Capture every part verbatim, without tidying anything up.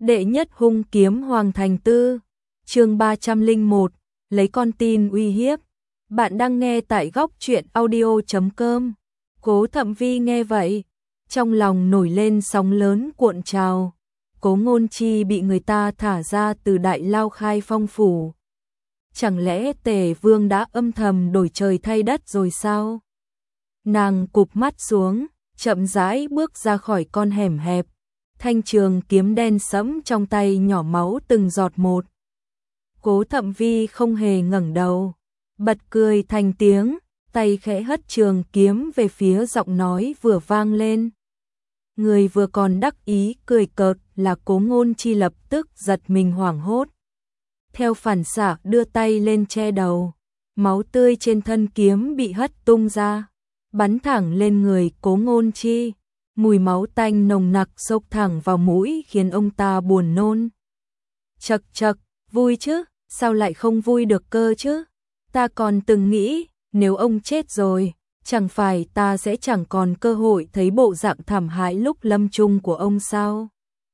Đệ nhất hung kiếm Hoàng Thành Tư, chương ba trăm lẻ một, lấy con tin uy hiếp. Bạn đang nghe tại góc truyện audio chấm com. Cố Thậm Vi nghe vậy, trong lòng nổi lên sóng lớn cuộn trào. Cố Ngôn Chi bị người ta thả ra từ Đại Lao Khai Phong phủ. Chẳng lẽ Tề Vương đã âm thầm đổi trời thay đất rồi sao? Nàng cụp mắt xuống, chậm rãi bước ra khỏi con hẻm hẹp. Thanh trường kiếm đen sẫm trong tay nhỏ máu từng giọt một. Cố Thậm Vi không hề ngẩng đầu, bật cười thành tiếng, tay khẽ hất trường kiếm về phía giọng nói vừa vang lên. Người vừa còn đắc ý cười cợt là Cố Ngôn Chi lập tức giật mình hoảng hốt. Theo phản xạ đưa tay lên che đầu, máu tươi trên thân kiếm bị hất tung ra, bắn thẳng lên người Cố Ngôn Chi. Mùi máu tanh nồng nặc xộc thẳng vào mũi khiến ông ta buồn nôn. Chậc chậc, vui chứ, sao lại không vui được cơ chứ? Ta còn từng nghĩ, nếu ông chết rồi, chẳng phải ta sẽ chẳng còn cơ hội thấy bộ dạng thảm hại lúc lâm chung của ông sao?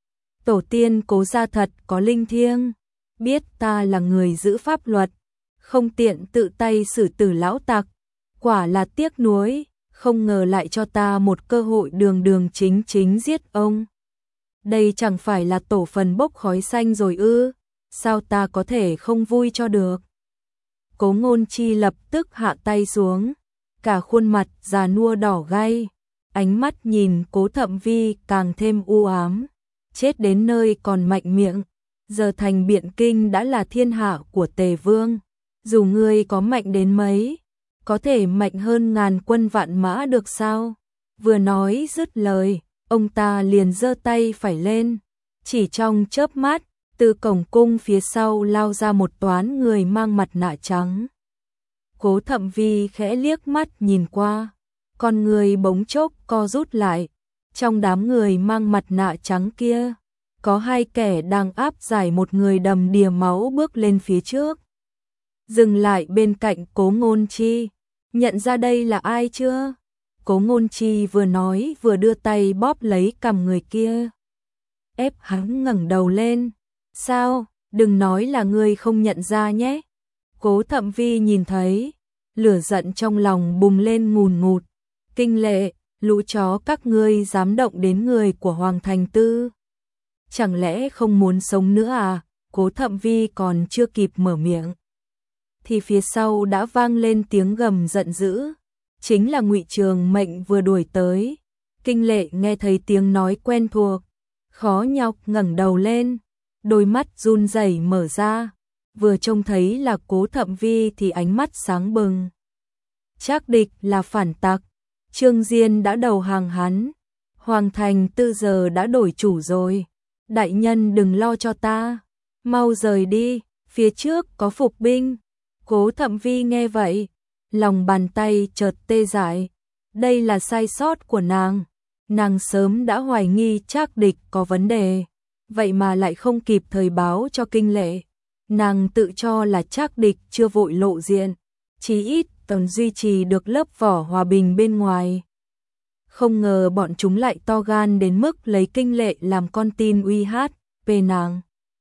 Tổ tiên Cố gia thật có linh thiêng, biết ta là người giữ pháp luật, không tiện tự tay xử tử lão tặc, quả là tiếc nuối. Không ngờ lại cho ta một cơ hội đường đường chính chính giết ông. Đây chẳng phải là tổ phần bốc khói xanh rồi ư, sao ta có thể không vui cho được. Cố Ngôn Chi lập tức hạ tay xuống, cả khuôn mặt già nua đỏ gay, ánh mắt nhìn Cố Thậm Vi càng thêm u ám. Chết đến nơi còn mạnh miệng, giờ thành biện kinh đã là thiên hạ của Tề Vương, dù ngươi có mạnh đến mấy, có thể mạnh hơn ngàn quân vạn mã được sao? Vừa nói dứt lời, ông ta liền giơ tay phải lên. Chỉ trong chớp mắt, từ cổng cung phía sau lao ra một toán người mang mặt nạ trắng. Cố Thậm Vi khẽ liếc mắt nhìn qua, con người bỗng chốc co rút lại. Trong đám người mang mặt nạ trắng kia, có hai kẻ đang áp giải một người đầm đìa máu bước lên phía trước. Dừng lại bên cạnh Cố Ngôn Chi. Nhận ra đây là ai chưa? Cố Ngôn Chi vừa nói vừa đưa tay bóp lấy cằm người kia. Ép hắn ngẩng đầu lên. Sao? Đừng nói là ngươi không nhận ra nhé. Cố Thậm Vi nhìn thấy, lửa giận trong lòng bùng lên ngùn ngụt. Kinh lệ, lũ chó các ngươi dám động đến người của Hoàng Thành Tư. Chẳng lẽ không muốn sống nữa à? Cố Thậm Vi còn chưa kịp mở miệng, thì phía sau đã vang lên tiếng gầm giận dữ, chính là Ngụy Trường Mệnh vừa đuổi tới. Kinh lệ nghe thấy tiếng nói quen thuộc, khó nhọc ngẩng đầu lên, đôi mắt run rẩy mở ra, vừa trông thấy là Cố Thậm Vi thì ánh mắt sáng bừng. Trác địch là phản tặc, Trương Diên đã đầu hàng hắn, Hoàng Thành Tư giờ đã đổi chủ rồi, đại nhân đừng lo cho ta, mau rời đi, phía trước có phục binh. Cố Thậm Vi nghe vậy, lòng bàn tay chợt tê dại. Đây là sai sót của nàng. Nàng sớm đã hoài nghi Trác địch có vấn đề, vậy mà lại không kịp thời báo cho Kinh lệ. Nàng tự cho là Trác địch chưa vội lộ diện, chí ít còn duy trì được lớp vỏ hòa bình bên ngoài. Không ngờ bọn chúng lại to gan đến mức lấy Kinh lệ làm con tin uy hát về nàng.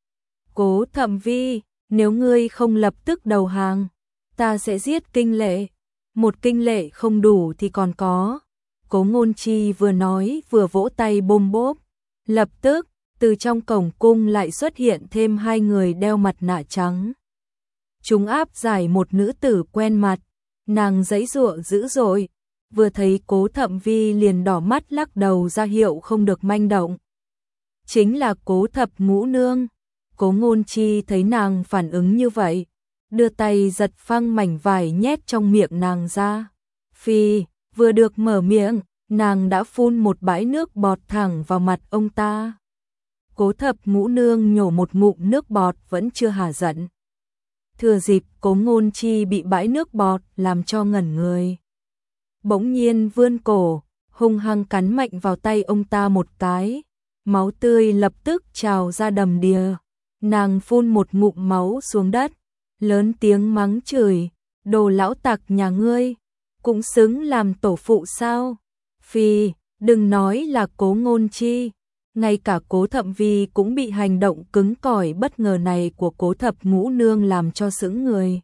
Cố Thậm Vi, nếu ngươi không lập tức đầu hàng, ta sẽ giết Kinh lệ. Một Kinh lệ không đủ thì còn có. Cố Ngôn Chi vừa nói vừa vỗ tay bôm bốp. Lập tức, từ trong cổng cung lại xuất hiện thêm hai người đeo mặt nạ trắng. Chúng áp giải một nữ tử quen mặt. Nàng giãy giụa dữ dội, vừa thấy Cố Thậm Vi liền đỏ mắt lắc đầu ra hiệu không được manh động. Chính là Cố Thập Ngũ Nương. Cố Ngôn Chi thấy nàng phản ứng như vậy, đưa tay giật phăng mảnh vải nhét trong miệng nàng ra. Phi, vừa được mở miệng, nàng đã phun một bãi nước bọt thẳng vào mặt ông ta. Cố Thập Ngũ Nương nhổ một ngụm nước bọt vẫn chưa hả giận. Thừa dịp Cố Ngôn Chi bị bãi nước bọt làm cho ngẩn người, bỗng nhiên vươn cổ, hung hăng cắn mạnh vào tay ông ta một cái. Máu tươi lập tức trào ra đầm đìa. Nàng phun một ngụm máu xuống đất, lớn tiếng mắng chửi, đồ lão tặc nhà ngươi, cũng xứng làm tổ phụ sao? Phi, đừng nói là Cố Ngôn Chi, Ngay cả Cố Thậm Vi cũng bị hành động cứng cỏi bất ngờ này của Cố Thập Ngũ Nương làm cho sững người.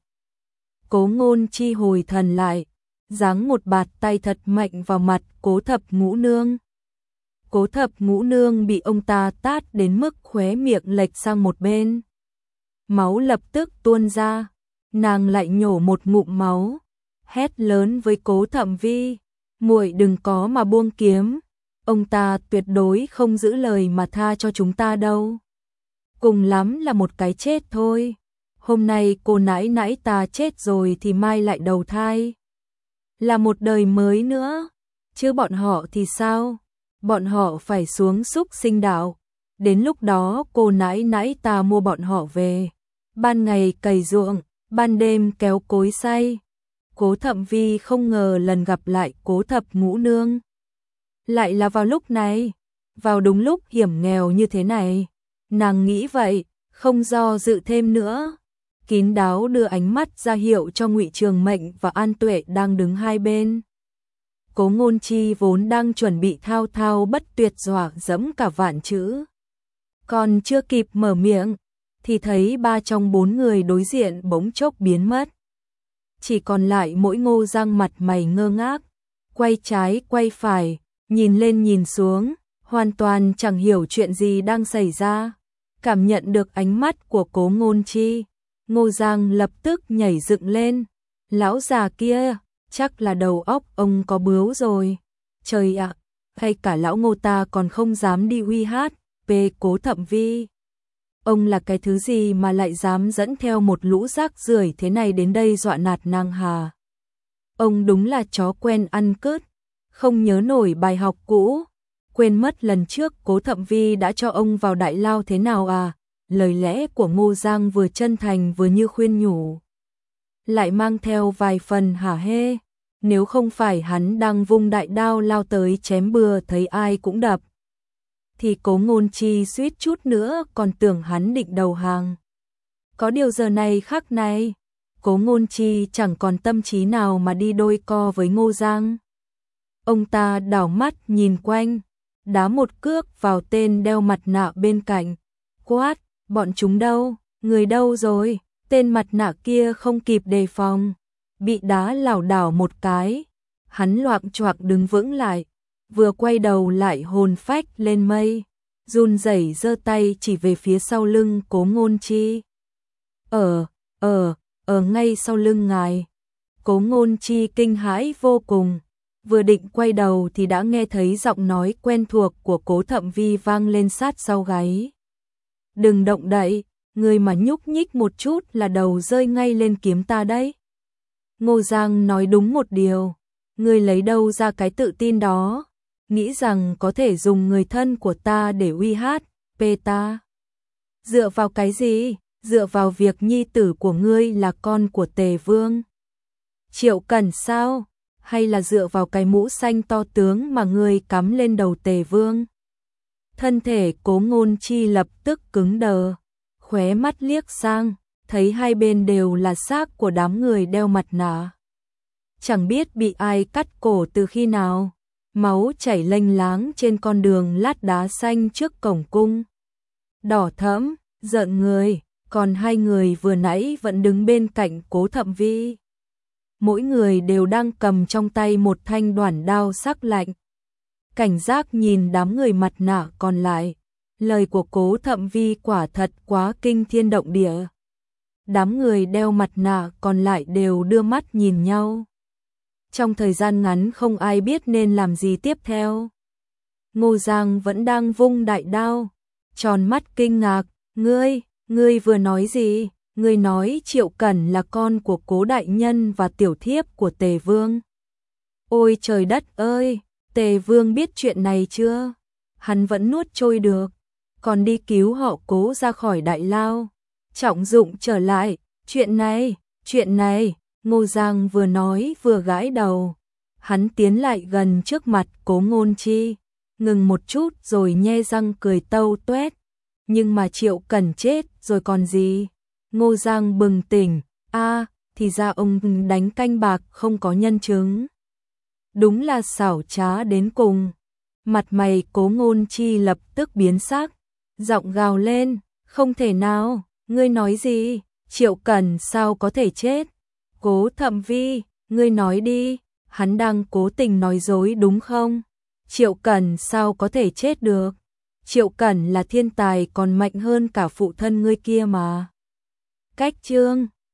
Cố Ngôn Chi hồi thần lại, giáng một bạt tay thật mạnh vào mặt Cố Thập Ngũ Nương. Cố Thập Ngũ Nương bị ông ta tát đến mức khóe miệng lệch sang một bên. Máu lập tức tuôn ra, nàng lại nhổ một ngụm máu, hét lớn với Cố Thậm Vi, muội đừng có mà buông kiếm, ông ta tuyệt đối không giữ lời mà tha cho chúng ta đâu. Cùng lắm là một cái chết thôi, hôm nay cô nãi nãi ta chết rồi thì mai lại đầu thai. Là một đời mới nữa, chứ bọn họ thì sao? Bọn họ phải xuống súc sinh đạo, đến lúc đó cô nãi nãi ta mua bọn họ về, ban ngày cày ruộng, ban đêm kéo cối xay. Cố Thậm Vi không ngờ lần gặp lại Cố Thập Ngũ Nương lại là vào lúc này, vào đúng lúc hiểm nghèo như thế này. Nàng nghĩ vậy, không do dự thêm nữa, kín đáo đưa ánh mắt ra hiệu cho Ngụy Trường Mệnh và An Tuệ đang đứng hai bên. Cố Ngôn Chi vốn đang chuẩn bị thao thao bất tuyệt dọa dẫm cả vạn chữ, còn chưa kịp mở miệng thì thấy ba trong bốn người đối diện bỗng chốc biến mất. Chỉ còn lại mỗi Ngô Giang mặt mày ngơ ngác, quay trái quay phải, nhìn lên nhìn xuống, hoàn toàn chẳng hiểu chuyện gì đang xảy ra. Cảm nhận được ánh mắt của Cố Ngôn Chi, Ngô Giang lập tức nhảy dựng lên. Lão già kia, chắc là đầu óc ông có bướu rồi. Trời ạ, hay cả lão Ngô ta còn không dám đi uy hát về Cố Thậm Vi. Ông là cái thứ gì mà lại dám dẫn theo một lũ rác rưởi thế này đến đây dọa nạt nàng hà? Ông đúng là chó quen ăn cứt, không nhớ nổi bài học cũ, quên mất lần trước Cố Thậm Vi đã cho ông vào đại lao thế nào à? Lời lẽ của Ngô Giang vừa chân thành vừa như khuyên nhủ, lại mang theo vài phần hả hê. Nếu không phải hắn đang vung đại đao lao tới chém bừa thấy ai cũng đập, thì Cố Ngôn Chi suýt chút nữa còn tưởng hắn định đầu hàng. Có điều giờ này khắc này, Cố Ngôn Chi chẳng còn tâm trí nào mà đi đôi co với Ngô Giang. Ông ta đảo mắt nhìn quanh, đá một cước vào tên đeo mặt nạ bên cạnh, quát, bọn chúng đâu, người đâu rồi? Tên mặt nạ kia không kịp đề phòng, bị đá lảo đảo một cái, hắn loạng choạng đứng vững lại, vừa quay đầu lại hồn phách lên mây, run rẩy giơ tay chỉ về phía sau lưng Cố Ngôn Chi. Ở, ở, ở ngay sau lưng ngài. Cố Ngôn Chi kinh hãi vô cùng, vừa định quay đầu thì đã nghe thấy giọng nói quen thuộc của Cố Thậm Vi vang lên sát sau gáy. Đừng động đậy, người mà nhúc nhích một chút là đầu rơi ngay lên kiếm ta đấy. Ngô Giang nói đúng một điều, người lấy đâu ra cái tự tin đó, nghĩ rằng có thể dùng người thân của ta để uy hát pê ta. Dựa vào cái gì? Dựa vào việc nhi tử của ngươi là con của Tề Vương Triệu Cẩn sao? Hay là dựa vào cái mũ xanh to tướng mà ngươi cắm lên đầu Tề Vương? Thân thể Cố Ngôn Chi lập tức cứng đờ, khóe mắt liếc sang, thấy hai bên đều là xác của đám người đeo mặt nạ. Chẳng biết bị ai cắt cổ từ khi nào, máu chảy lênh láng trên con đường lát đá xanh trước cổng cung. Đỏ thẫm, rợn người, còn hai người vừa nãy vẫn đứng bên cạnh Cố Thậm Vi. Mỗi người đều đang cầm trong tay một thanh đoản đao sắc lạnh. Cảnh giác nhìn đám người mặt nạ còn lại, lời của Cố Thậm Vi quả thật quá kinh thiên động địa. Đám người đeo mặt nạ còn lại đều đưa mắt nhìn nhau. Trong thời gian ngắn không ai biết nên làm gì tiếp theo. Ngô Giang vẫn đang vung đại đao, tròn mắt kinh ngạc, ngươi, ngươi vừa nói gì? Ngươi nói Triệu Cẩn là con của Cố đại nhân và tiểu thiếp của Tề Vương. Ôi trời đất ơi, Tề Vương biết chuyện này chưa? Hắn vẫn nuốt trôi được, còn đi cứu họ Cố ra khỏi đại lao. Trọng dụng trở lại, chuyện này, chuyện này, Ngô Giang vừa nói vừa gãi đầu. Hắn tiến lại gần trước mặt Cố Ngôn Chi, ngừng một chút rồi nhe răng cười tâu tuét. Nhưng mà Triệu Cẩn chết rồi còn gì? Ngô Giang bừng tỉnh, a, thì ra ông đánh canh bạc không có nhân chứng. Đúng là xảo trá đến cùng. Mặt mày Cố Ngôn Chi lập tức biến sắc, giọng gào lên, không thể nào, ngươi nói gì, Triệu Cẩn sao có thể chết? Cố Thẩm Vi, ngươi nói đi, hắn đang cố tình nói dối đúng không? Triệu Cẩn sao có thể chết được? Triệu Cẩn là thiên tài còn mạnh hơn cả phụ thân ngươi kia mà. Cách Trương